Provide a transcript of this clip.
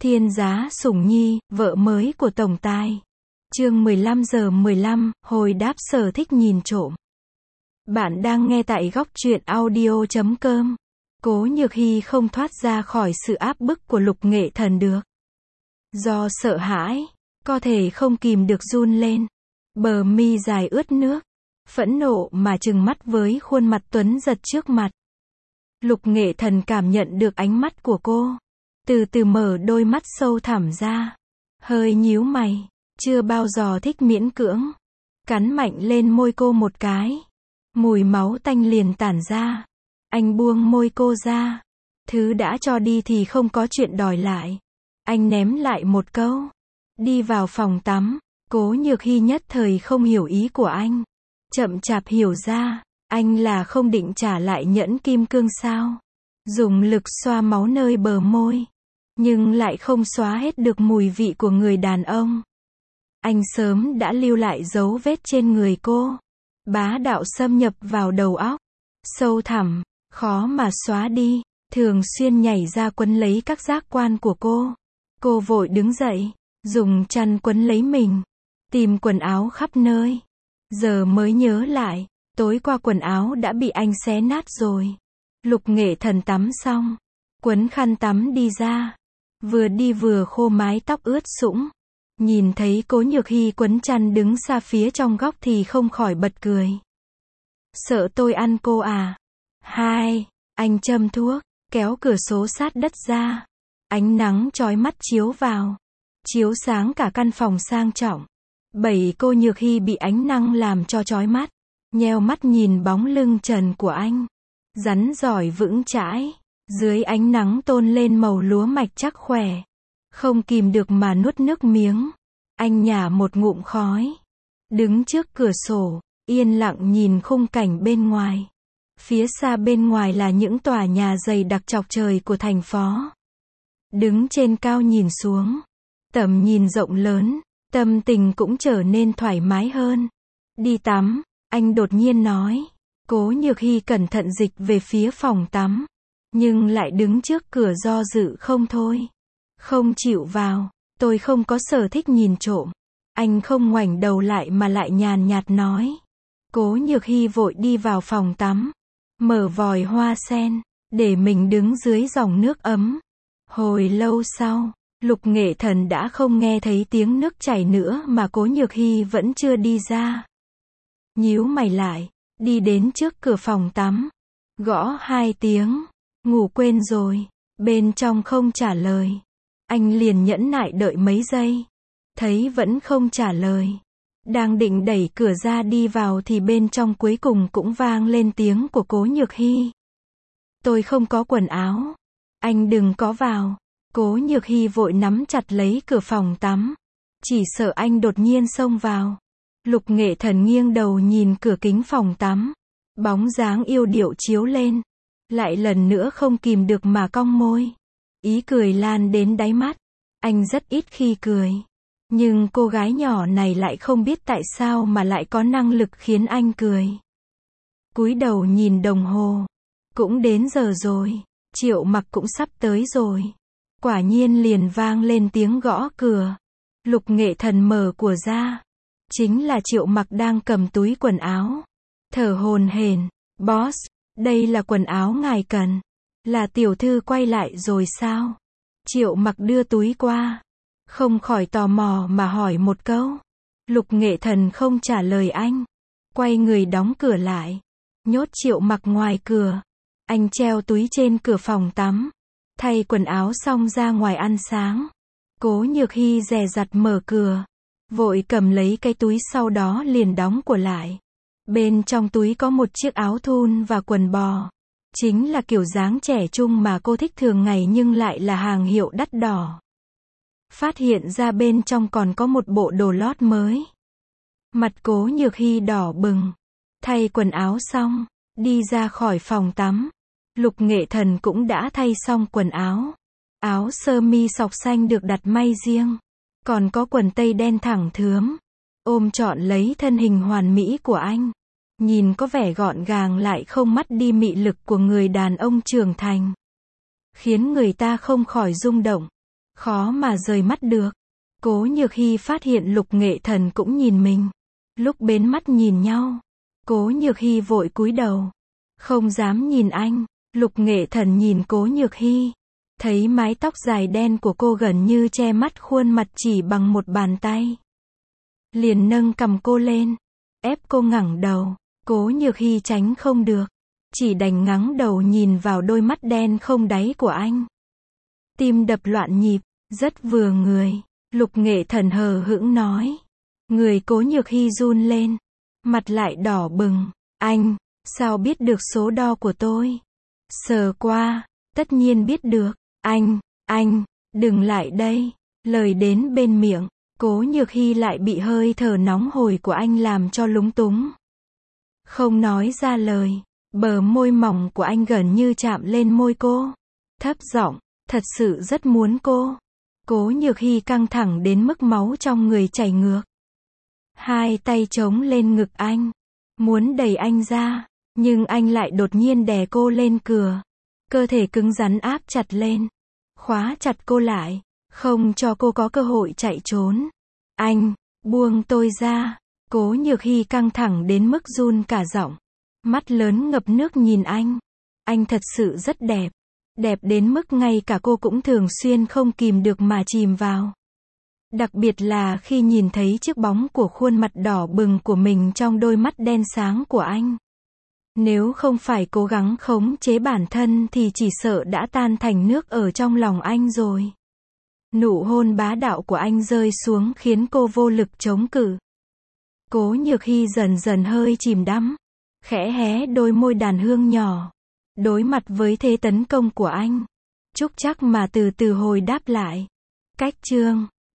Thiên Giá Sủng Nhi, vợ mới của Tổng Tài. Chương 15:15, hồi đáp sở thích nhìn trộm. Bạn đang nghe tại góc truyện audio.com. Cố Nhược Hy không thoát ra khỏi sự áp bức của Lục Nghệ Thần được. Do sợ hãi, có thể không kìm được run lên. Bờ mi dài ướt nước. Phẫn nộ mà trừng mắt với khuôn mặt tuấn giật trước mặt. Lục Nghệ Thần cảm nhận được ánh mắt của cô. Từ từ mở đôi mắt sâu thẳm ra. Hơi nhíu mày. Chưa bao giờ thích miễn cưỡng. Cắn mạnh lên môi cô một cái. Mùi máu tanh liền tản ra. Anh buông môi cô ra. Thứ đã cho đi thì không có chuyện đòi lại. Anh ném lại một câu. Đi vào phòng tắm. Cố Nhược Hy nhất thời không hiểu ý của anh. Chậm chạp hiểu ra. Anh là không định trả lại nhẫn kim cương sao. Dùng lực xoa máu nơi bờ môi. Nhưng lại không xóa hết được mùi vị của người đàn ông. Anh sớm đã lưu lại dấu vết trên người cô. Bá đạo xâm nhập vào đầu óc. Sâu thẳm, khó mà xóa đi. Thường xuyên nhảy ra quấn lấy các giác quan của cô. Cô vội đứng dậy. Dùng chăn quấn lấy mình. Tìm quần áo khắp nơi. Giờ mới nhớ lại. Tối qua quần áo đã bị anh xé nát rồi. Lục Nghệ Thần tắm xong. Quấn khăn tắm đi ra. Vừa đi vừa khô mái tóc ướt sũng. Nhìn thấy Cố Nhược Hy quấn chăn đứng xa phía trong góc thì không khỏi bật cười. Sợ tôi ăn cô à? Hai, anh châm thuốc, kéo cửa sổ sát đất ra. Ánh nắng chói mắt chiếu vào. Chiếu sáng cả căn phòng sang trọng. Bảy Cô Nhược Hy bị ánh nắng làm cho chói mắt. Nheo mắt nhìn bóng lưng trần của anh. Rắn giỏi vững chãi. Dưới ánh nắng tôn lên màu lúa mạch chắc khỏe. Không kìm được mà nuốt nước miếng. Anh nhả một ngụm khói. Đứng trước cửa sổ, yên lặng nhìn khung cảnh bên ngoài. Phía xa bên ngoài là những tòa nhà dày đặc chọc trời của thành phố. Đứng trên cao nhìn xuống. Tầm nhìn rộng lớn, tâm tình cũng trở nên thoải mái hơn. Đi tắm, anh đột nhiên nói. Cố Nhược Hy cẩn thận dịch về phía phòng tắm. Nhưng lại đứng trước cửa do dự không thôi. Không chịu vào, tôi không có sở thích nhìn trộm. Anh không ngoảnh đầu lại mà lại nhàn nhạt nói. Cố Nhược Hy vội đi vào phòng tắm. Mở vòi hoa sen, để mình đứng dưới dòng nước ấm. Hồi lâu sau, Lục Nghệ Thần đã không nghe thấy tiếng nước chảy nữa mà Cố Nhược Hy vẫn chưa đi ra. Nhíu mày lại, đi đến trước cửa phòng tắm. Gõ 2 tiếng. Ngủ quên rồi. Bên trong không trả lời. Anh liền nhẫn nại đợi mấy giây. Thấy vẫn không trả lời. Đang định đẩy cửa ra đi vào thì bên trong cuối cùng cũng vang lên tiếng của Cố Nhược Hy. Tôi không có quần áo. Anh đừng có vào. Cố Nhược Hy vội nắm chặt lấy cửa phòng tắm. Chỉ sợ anh đột nhiên xông vào. Lục Nghệ Thần nghiêng đầu nhìn cửa kính phòng tắm. Bóng dáng yêu điệu chiếu lên. Lại lần nữa không kìm được mà cong môi. Ý cười lan đến đáy mắt. Anh rất ít khi cười. Nhưng cô gái nhỏ này lại không biết tại sao mà lại có năng lực khiến anh cười. Cúi đầu nhìn đồng hồ. Cũng đến giờ rồi. Triệu Mặc cũng sắp tới rồi. Quả nhiên liền vang lên tiếng gõ cửa. Lục Nghệ Thần mở của ra. Chính là Triệu Mặc đang cầm túi quần áo. Thở hổn hển. Boss, đây là quần áo ngài cần. Là tiểu thư quay lại rồi sao? Triệu Mặc đưa túi qua. Không khỏi tò mò mà hỏi một câu. Lục Nghệ Thần không trả lời anh. Quay người đóng cửa lại. Nhốt Triệu Mặc ngoài cửa. Anh treo túi trên cửa phòng tắm. Thay quần áo xong ra ngoài ăn sáng. Cố Nhược Hy dè dặt mở cửa. Vội cầm lấy cái túi sau đó liền đóng của lại. Bên trong túi có một chiếc áo thun và quần bò. Chính là kiểu dáng trẻ trung mà cô thích thường ngày nhưng lại là hàng hiệu đắt đỏ. Phát hiện ra bên trong còn có một bộ đồ lót mới. Mặt Cố Nhược Hy đỏ bừng. Thay quần áo xong, đi ra khỏi phòng tắm. Lục Nghệ Thần cũng đã thay xong quần áo. Áo sơ mi sọc xanh được đặt may riêng. Còn có quần tây đen thẳng thướm. Ôm trọn lấy thân hình hoàn mỹ của anh. Nhìn có vẻ gọn gàng lại không mất đi mị lực của người đàn ông trưởng thành. Khiến người ta không khỏi rung động. khó mà rời mắt được. Cố Nhược Hy phát hiện Lục Nghệ Thần cũng nhìn mình. Lúc bến mắt nhìn nhau, Cố Nhược Hy vội cúi đầu, không dám nhìn anh. Lục Nghệ Thần nhìn Cố Nhược Hy, thấy mái tóc dài đen của cô gần như che mắt khuôn mặt chỉ bằng một bàn tay. Liền nâng cằm cô lên, ép cô ngẩng đầu. Cố Nhược Hy tránh không được, chỉ đành ngẩng đầu nhìn vào đôi mắt đen không đáy của anh. Tim đập loạn nhịp, rất vừa người. Lục Nghệ Thần hờ hững nói. Người Cố Nhược Hy run lên, mặt lại đỏ bừng. Anh, sao biết được số đo của tôi? Sờ qua, tất nhiên biết được. Anh, đừng lại đây. Lời đến bên miệng, Cố Nhược Hy lại bị hơi thở nóng hổi của anh làm cho lúng túng. Không nói ra lời, bờ môi mỏng của anh gần như chạm lên môi cô. Thấp giọng, thật sự rất muốn cô. Cố Nhược Hy căng thẳng đến mức máu trong người chảy ngược. Hai tay chống lên ngực anh, muốn đẩy anh ra, nhưng anh lại đột nhiên đè cô lên cửa. Cơ thể cứng rắn áp chặt lên, khóa chặt cô lại, không cho cô có cơ hội chạy trốn. Anh, buông tôi ra. Cố Nhược Hy căng thẳng đến mức run cả giọng, mắt lớn ngập nước nhìn anh. Anh thật sự rất đẹp, đẹp đến mức ngay cả cô cũng thường xuyên không kìm được mà chìm vào. Đặc biệt là khi nhìn thấy chiếc bóng của khuôn mặt đỏ bừng của mình trong đôi mắt đen sáng của anh. Nếu không phải cố gắng khống chế bản thân thì chỉ sợ đã tan thành nước ở trong lòng anh rồi. Nụ hôn bá đạo của anh rơi xuống khiến cô vô lực chống cự. Cố Nhược Hy dần dần hơi chìm đắm, khẽ hé đôi môi đàn hương nhỏ, đối mặt với thế tấn công của anh. Trúc chắc mà từ từ hồi đáp lại. Cách chương